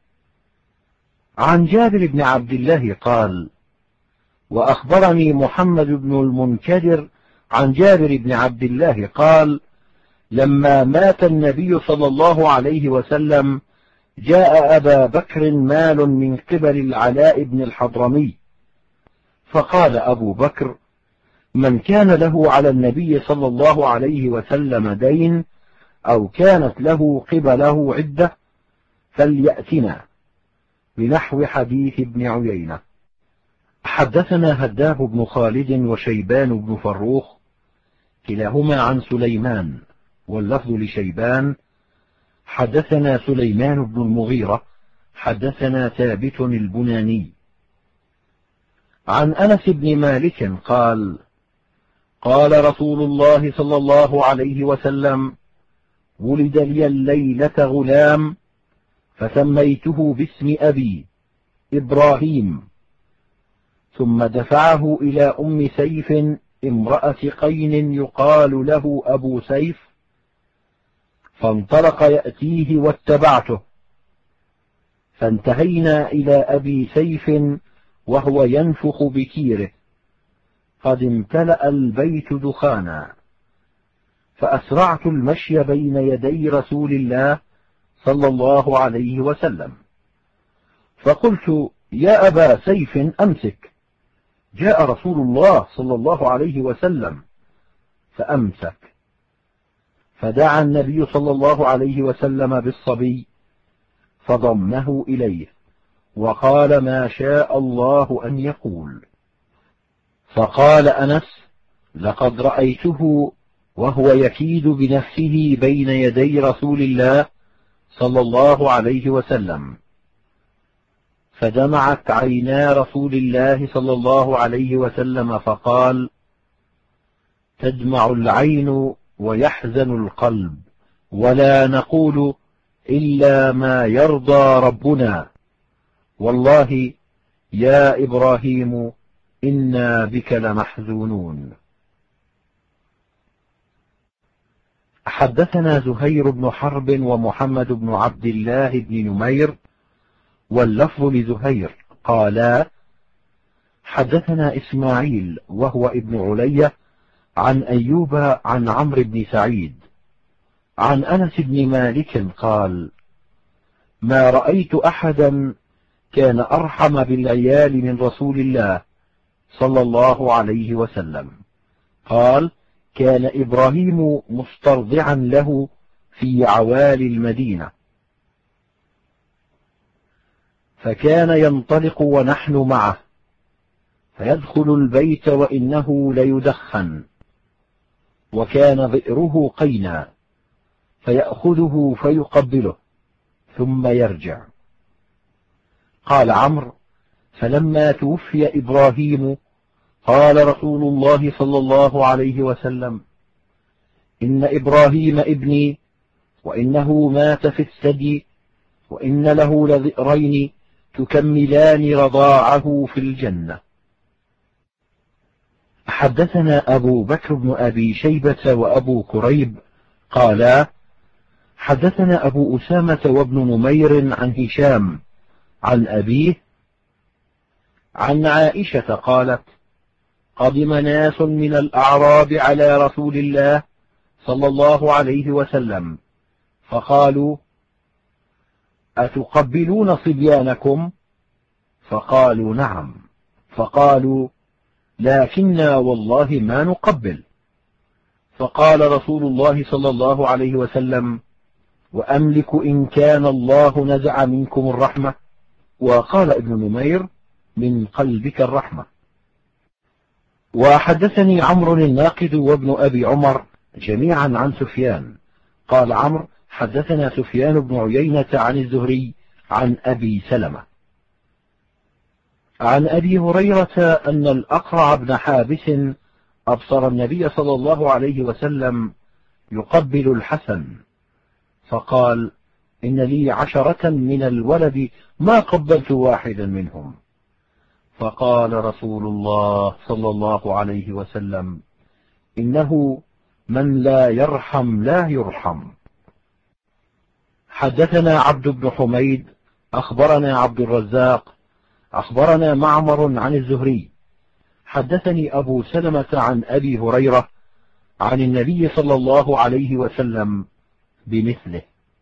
A: عن جابر بن عبد الله قال: وأخبرني محمد بن المنكدر عن جابر بن عبد الله قال: لما مات النبي صلى الله عليه وسلم جاء أبا بكر مال من قبل العلاء بن الحضرمي، فقال أبو بكر: من كان له على النبي صلى الله عليه وسلم دين أو كانت له قبله عدة فليأتنا، بنحو حديث ابن عيينة. حدثنا هداه بن خالد وشيبان بن فروخ كلاهما عن سليمان، واللفظ لشيبان: حدثنا سليمان بن المغيرة حدثنا ثابت البناني عن أنس بن مالك قال: قال رسول الله صلى الله عليه وسلم: ولد لي الليلة غلام فسميته باسم أبي إبراهيم، ثم دفعه إلى أم سيف امرأة قين يقال له أبو سيف، فانطلق يأتيه واتبعته، فانتهينا إلى أبي سيف وهو ينفخ بكيره، قد امتلأ البيت دخانا، فأسرعت المشي بين يدي رسول الله صلى الله عليه وسلم، فقلت: يا أبا سيف أمسك. جاء رسول الله صلى الله عليه وسلم فأمسك، فدعا النبي صلى الله عليه وسلم بالصبي فضمه إليه وقال: ما شاء الله أن يقول. فقال أنس: لقد رأيته وهو يكيد بنفسه بين يدي رسول الله صلى الله عليه وسلم، فدمعت عينا رسول الله صلى الله عليه وسلم فقال: تدمع العين ويحزن القلب، ولا نقول إلا ما يرضى ربنا، والله يا إبراهيم إنا بك لمحزونون. حدثنا زهير بن حرب ومحمد بن عبد الله بن نمير، واللفظ لزهير قالا: حدثنا إسماعيل وهو ابن علية عن أيوب عن عمرو بن سعيد عن أنس بن مالك قال: ما رأيت أحدا كان أرحم بالعيال من رسول الله صلى الله عليه وسلم. قال: كان إبراهيم مسترضعا له في عوالي المدينة، فكان ينطلق ونحن معه، فيدخل البيت وإنه ليدخن، وكان بئره قينا، فيأخذه فيقبله ثم يرجع. قال عمرو: فلما توفي إبراهيم قال رسول الله صلى الله عليه وسلم: إن إبراهيم ابني، وإنه مات في الثدي، وإن له لذئرين تكملان رضاعه في الجنة. حدثنا أبو بكر بن أبي شيبة وأبو كريب قالا: حدثنا أبو أسامة وابن نمير عن هشام عن أبيه عن عائشة قالت: قدم ناس من الأعراب على رسول الله صلى الله عليه وسلم فقالوا: أتقبلون صبيانكم؟ فقالوا: نعم. فقالوا: لكننا والله ما نقبل. فقال رسول الله صلى الله عليه وسلم: وأملك إن كان الله نزع منكم الرحمة. وقال ابن نمير: من قلبك الرحمة. وحدثني عمرو الناقد وابن أبي عمر جميعا عن سفيان قال عمرو: حدثنا سفيان بن عيينة عن الزهري عن أبي سلمة عن أبي هريرة أن الأقرع بن حابس أبصر النبي صلى الله عليه وسلم يقبل الحسن، فقال: إن لي 10 من الولد ما قبلت واحدا منهم. فقال رسول الله صلى الله عليه وسلم: إنه من لا يرحم لا يرحم. حدثنا عبد بن حميد أخبرنا عبد الرزاق أخبرنا معمر عن الزهري حدثني أبو سلمة عن أبي هريرة عن النبي صلى الله عليه وسلم بمثله.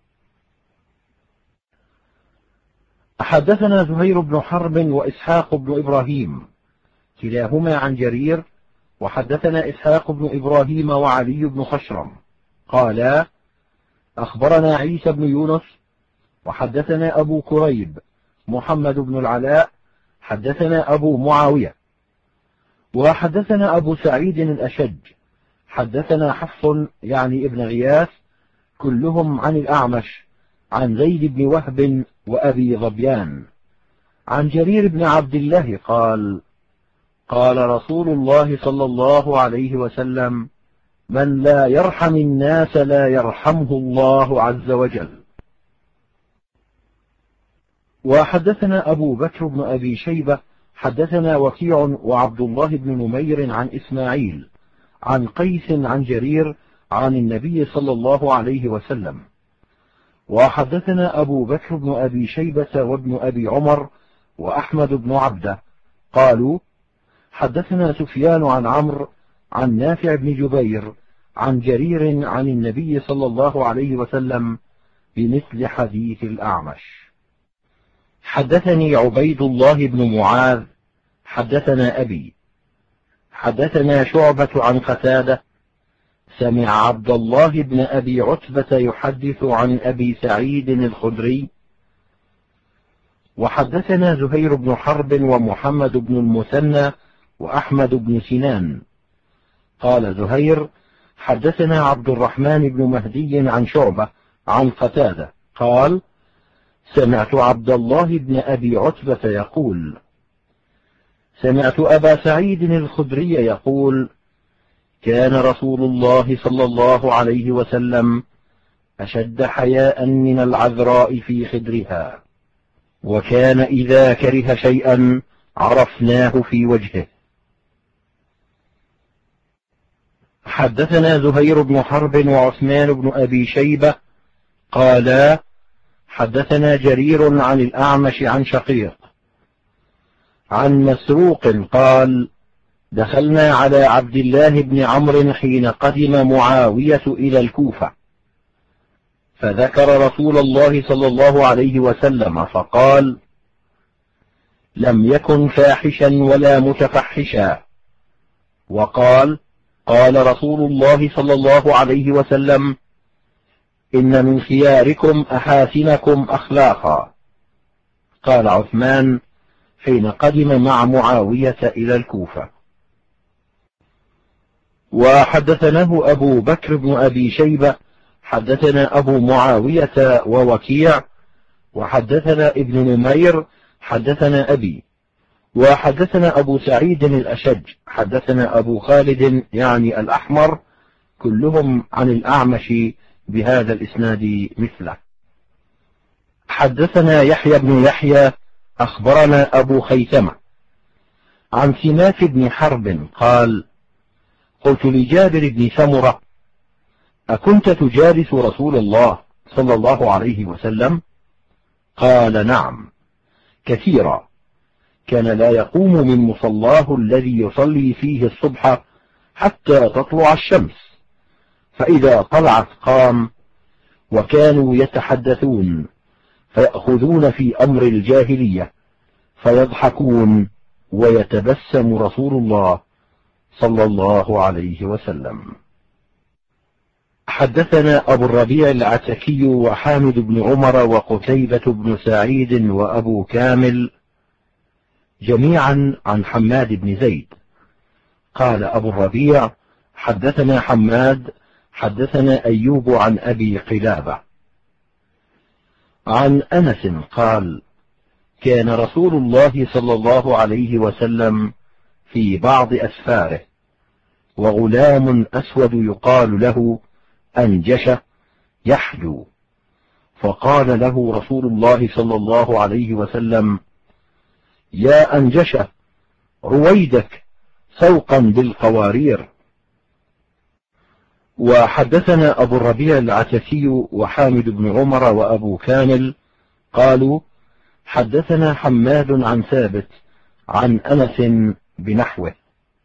A: حدثنا زهير بن حرب وإسحاق بن إبراهيم كلاهما عن جرير، وحدثنا إسحاق بن إبراهيم وعلي بن خشرم قالا: أخبرنا عيسى بن يونس، وحدثنا أبو كريب محمد بن العلاء حدثنا أبو معاوية، وحدثنا أبو سعيد الأشج حدثنا حفص يعني ابن غياث كلهم عن الأعمش عن زيد بن وهب وأبي ظبيان عن جرير بن عبد الله قال: قال رسول الله صلى الله عليه وسلم: من لا يرحم الناس لا يرحمه الله عز وجل. وحدثنا أبو بكر بن أبي شيبة حدثنا وكيع وعبد الله بن نمير عن إسماعيل عن قيس عن جرير عن النبي صلى الله عليه وسلم. وحدثنا أبو بكر بن أبي شيبة وابن أبي عمر وأحمد بن عبده قالوا: حدثنا سفيان عن عمرو عن نافع بن جبير عن جرير عن النبي صلى الله عليه وسلم بمثل حديث الأعمش. حدثني عبيد الله بن معاذ حدثنا أبي حدثنا شعبة عن قتادة سمع عبد الله بن أبي عتبة يحدث عن أبي سعيد الخدري. وحدثنا زهير بن حرب ومحمد بن المثنى وأحمد بن سنان. قال زهير: حدثنا عبد الرحمن بن مهدي عن شعبة عن قتادة قال: سمعت عبد الله بن أبي عتبة يقول: سمعت أبا سعيد الخدري يقول: كان رسول الله صلى الله عليه وسلم أشد حياء من العذراء في خدرها، وكان إذا كره شيئا عرفناه في وجهه. حدثنا زهير بن حرب وعثمان بن أبي شيبة قالا: حدثنا جرير عن الأعمش عن شقيق عن مسروق قال: دخلنا على عبد الله بن عمرو حين قدم معاوية إلى الكوفة، فذكر رسول الله صلى الله عليه وسلم فقال: لم يكن فاحشا ولا متفحشا. وقال: قال رسول الله صلى الله عليه وسلم: إن من خياركم أحاسنكم أخلاقا. قال عثمان حين قدم مع معاوية إلى الكوفة. وحدثناه أبو بكر بن أبي شيبة حدثنا أبو معاوية ووكيع، وحدثنا ابن نمير حدثنا أبي، وحدثنا أبو سعيد الأشج حدثنا أبو خالد يعني الأحمر، كلهم عن الأعمش بهذا الإسناد مثله. حدثنا يحيى بن يحيى أخبرنا أبو خيثمة عن سماك بن حرب قال: قلت لجابر بن سمرة: أكنت تجالس رسول الله صلى الله عليه وسلم؟ قال: نعم، كثيرا، كان لا يقوم من مصلاه الذي يصلي فيه الصبح حتى تطلع الشمس، فإذا طلعت قام، وكانوا يتحدثون فيأخذون في أمر الجاهلية فيضحكون، ويتبسم رسول الله صلى الله عليه وسلم. حدثنا أبو الربيع العتكي وحامد بن عمر وقتيبة بن سعيد وأبو كامل جميعا عن حماد بن زيد. قال أبو الربيع: حدثنا حماد حدثنا أيوب عن أبي قلابة عن أنس قال: كان رسول الله صلى الله عليه وسلم في بعض أسفاره، وغلام أسود يقال له أنجشة يحدو، فقال له رسول الله صلى الله عليه وسلم: يا أنجشة، رويدك سوقا بالقوارير. وحدثنا أبو الربيع العتكي وحامد بن عمر وأبو كامل قالوا: حدثنا حماد عن ثابت عن أنس بنحوه.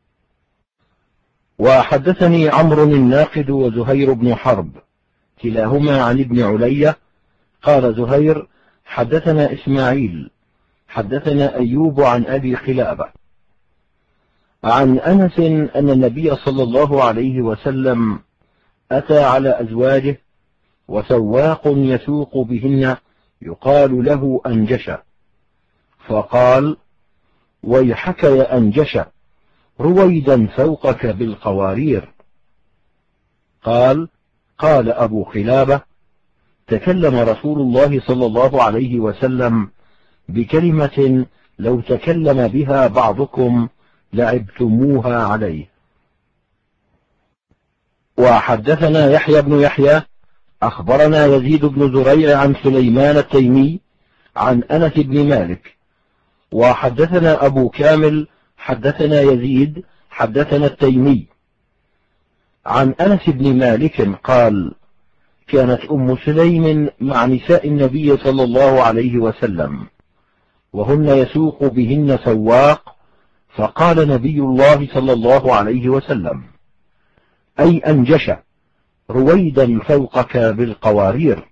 A: وحدثني عمرو الناقد وزهير بن حرب كلاهما عن ابن علية قال زهير: حدثنا إسماعيل حدثنا أيوب عن أبي قلابة عن أنس أن النبي صلى الله عليه وسلم أتى على أزواجه وسواق يسوق بهن يقال له أنجشة، فقال: ويحك يا أنجشة، رويدا فوقك بالقوارير. قال أبو قلابة: تكلم رسول الله صلى الله عليه وسلم بكلمة لو تكلم بها بعضكم لعبتموها عليه. وحدثنا يحيى بن يحيى أخبرنا يزيد بن زريع عن سليمان التيمي عن أنس بن مالك. وحدثنا أبو كامل حدثنا يزيد حدثنا التيمي عن أنس بن مالك قال: كانت أم سليم مع نساء النبي صلى الله عليه وسلم، وهن يسوق بهن سواق، فقال نبي الله صلى الله عليه وسلم: أي أنجشة، رويدا فوقك بالقوارير.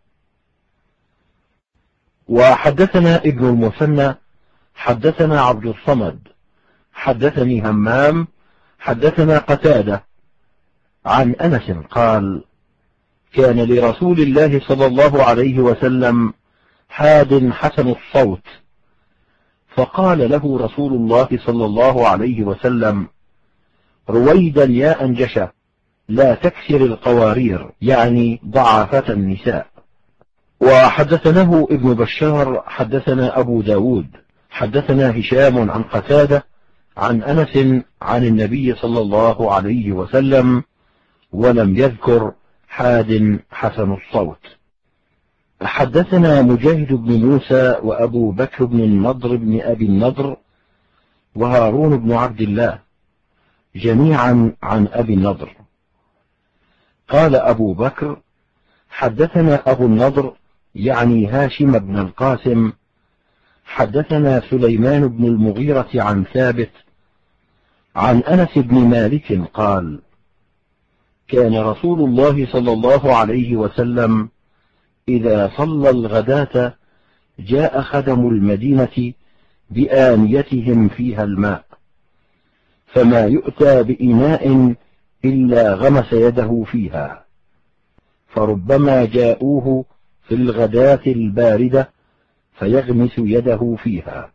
A: وحدثنا ابن المثنى حدثنا عبد الصمد حدثني همام حدثنا قتادة عن أنس قال: كان لرسول الله صلى الله عليه وسلم حاد حسن الصوت، فقال له رسول الله صلى الله عليه وسلم: رويدا يا أنجشة، لا تكسر القوارير، يعني ضعفة النساء. وحدثناه ابن بشار حدثنا أبو داود حدثنا هشام عن قتادة عن أنس عن النبي صلى الله عليه وسلم، ولم يذكر حاد حسن الصوت. حدثنا مجاهد بن موسى وأبو بكر بن النضر بن أبي النضر وهارون بن عبد الله جميعا عن أبي النضر. قال أبو بكر: حدثنا أبو النضر يعني هاشم بن القاسم حدثنا سليمان بن المغيرة عن ثابت عن أنس بن مالك قال: كان رسول الله صلى الله عليه وسلم إذا صلى الغداة جاء خدم المدينة بآنيتهم فيها الماء، فما يؤتى بإناء إلا غمس يده فيها، فربما جاءوه في الغداة الباردة فيغمس يده فيها.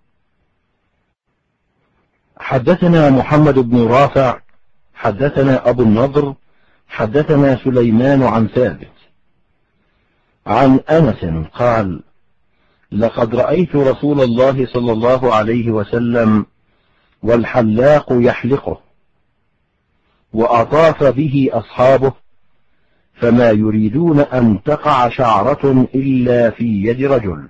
A: حدثنا محمد بن رافع حدثنا أبو النضر حدثنا سليمان عن ثابت عن أنس قال: لقد رأيت رسول الله صلى الله عليه وسلم والحلاق يحلقه، وأطاف به أصحابه، فما يريدون أن تقع شعرة إلا في يد رجل.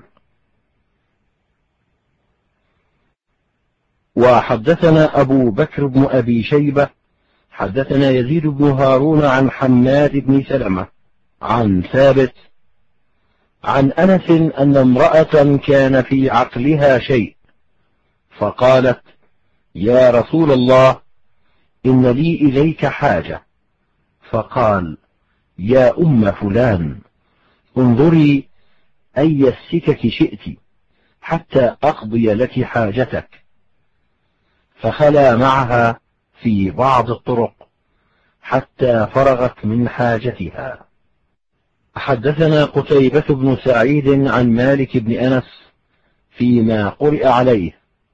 A: وحدثنا أبو بكر بن أبي شيبة حدثنا يزيد بن هارون عن حماد بن سلمة عن ثابت عن أنس أن امرأة كان في عقلها شيء، فقالت: يا رسول الله، إن لي إليك حاجة. فقال: يا أم فلان، انظري أي السكك شئت حتى أقضي لك حاجتك. فخلا معها في بعض الطرق حتى فرغت من حاجتها. حدثنا قتيبة بن سعيد عن مالك بن أنس فيما قرئ عليه.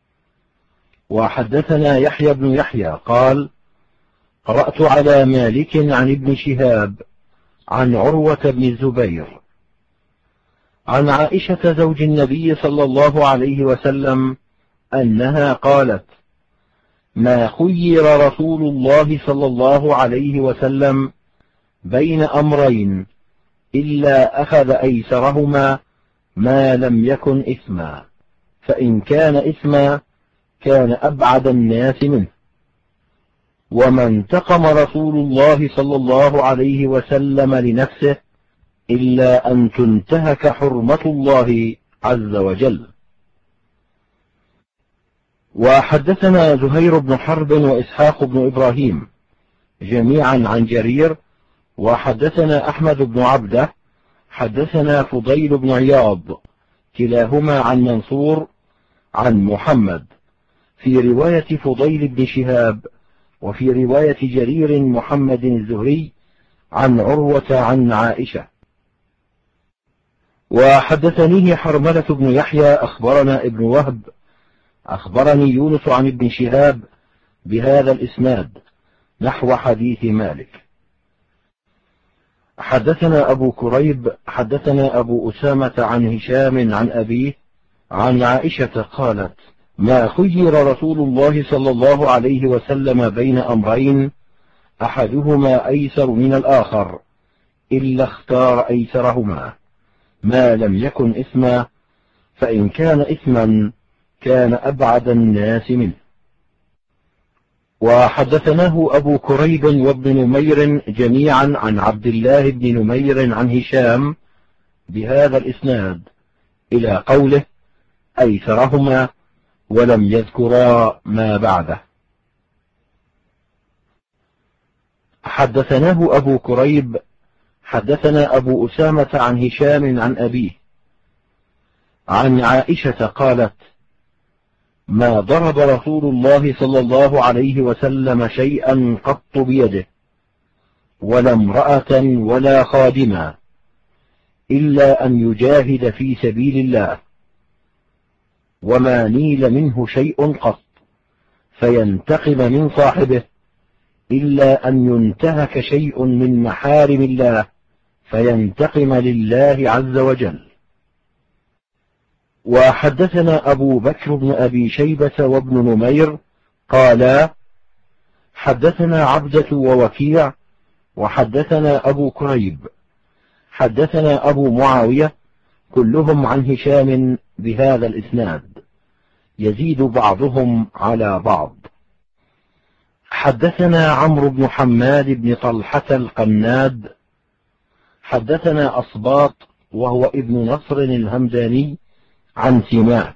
A: وحدثنا يحيى بن يحيى قال: قرأت على مالك عن ابن شهاب عن عروة بن الزبير عن عائشة زوج النبي صلى الله عليه وسلم أنها قالت: ما خير رسول الله صلى الله عليه وسلم بين أمرين إلا أخذ أيسرهما ما لم يكن إثما، فإن كان إثما كان أبعد الناس منه. وما انتقم رسول الله صلى الله عليه وسلم لنفسه إلا أن تنتهك حرمة الله عز وجل. وحدثنا زهير بن حرب وإسحاق بن إبراهيم جميعا عن جرير. وحدثنا أحمد بن عبده حدثنا فضيل بن عياض كلاهما عن منصور عن محمد، في رواية فضيل بن شهاب، وفي رواية جرير محمد الزهري عن عروة عن عائشة. وحدثنيه حرملة بن يحيى أخبرنا ابن وهب أخبرني يونس عن ابن شهاب بهذا الإسناد نحو حديث مالك. حدثنا أبو كريب حدثنا أبو أسامة عن هشام عن أبيه عن عائشة قالت: ما خير رسول الله صلى الله عليه وسلم بين أمرين أحدهما أيسر من الآخر إلا اختار أيسرهما ما لم يكن إثما، فإن كان إثما كان أبعد الناس منه. وحدثناه أبو كريب وابن نمير جميعا عن عبد الله بن نمير عن هشام بهذا الإسناد إلى قوله أيسرهما، ولم يذكرا ما بعده. حدثناه أبو كريب حدثنا أبو أسامة عن هشام عن أبيه عن عائشة قالت: ما ضرب رسول الله صلى الله عليه وسلم شيئا قط بيده، ولا امرأة ولا خادما، إلا أن يجاهد في سبيل الله، وما نيل منه شيء قط فينتقم من صاحبه، إلا أن ينتهك شيء من محارم الله فينتقم لله عز وجل. وحدثنا أبو بكر بن أبي شيبة وابن نمير قالا: حدثنا عبدة ووكيع، وحدثنا أبو كريب حدثنا أبو معاوية، كلهم عن هشام بهذا الإسناد، يزيد بعضهم على بعض. حدثنا عمرو بن حماد بن طلحة القناد حدثنا أصباط وهو ابن نصر الهمداني عن سماك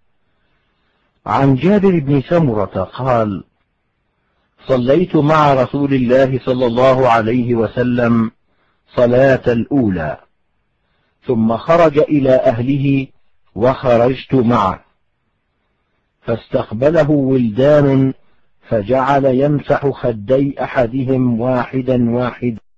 A: عن جابر بن سمرة قال: صليت مع رسول الله صلى الله عليه وسلم صلاة الأولى، ثم خرج إلى أهله وخرجت معه، فاستقبله ولدان فجعل يمسح خدي أحدهم واحدا واحدا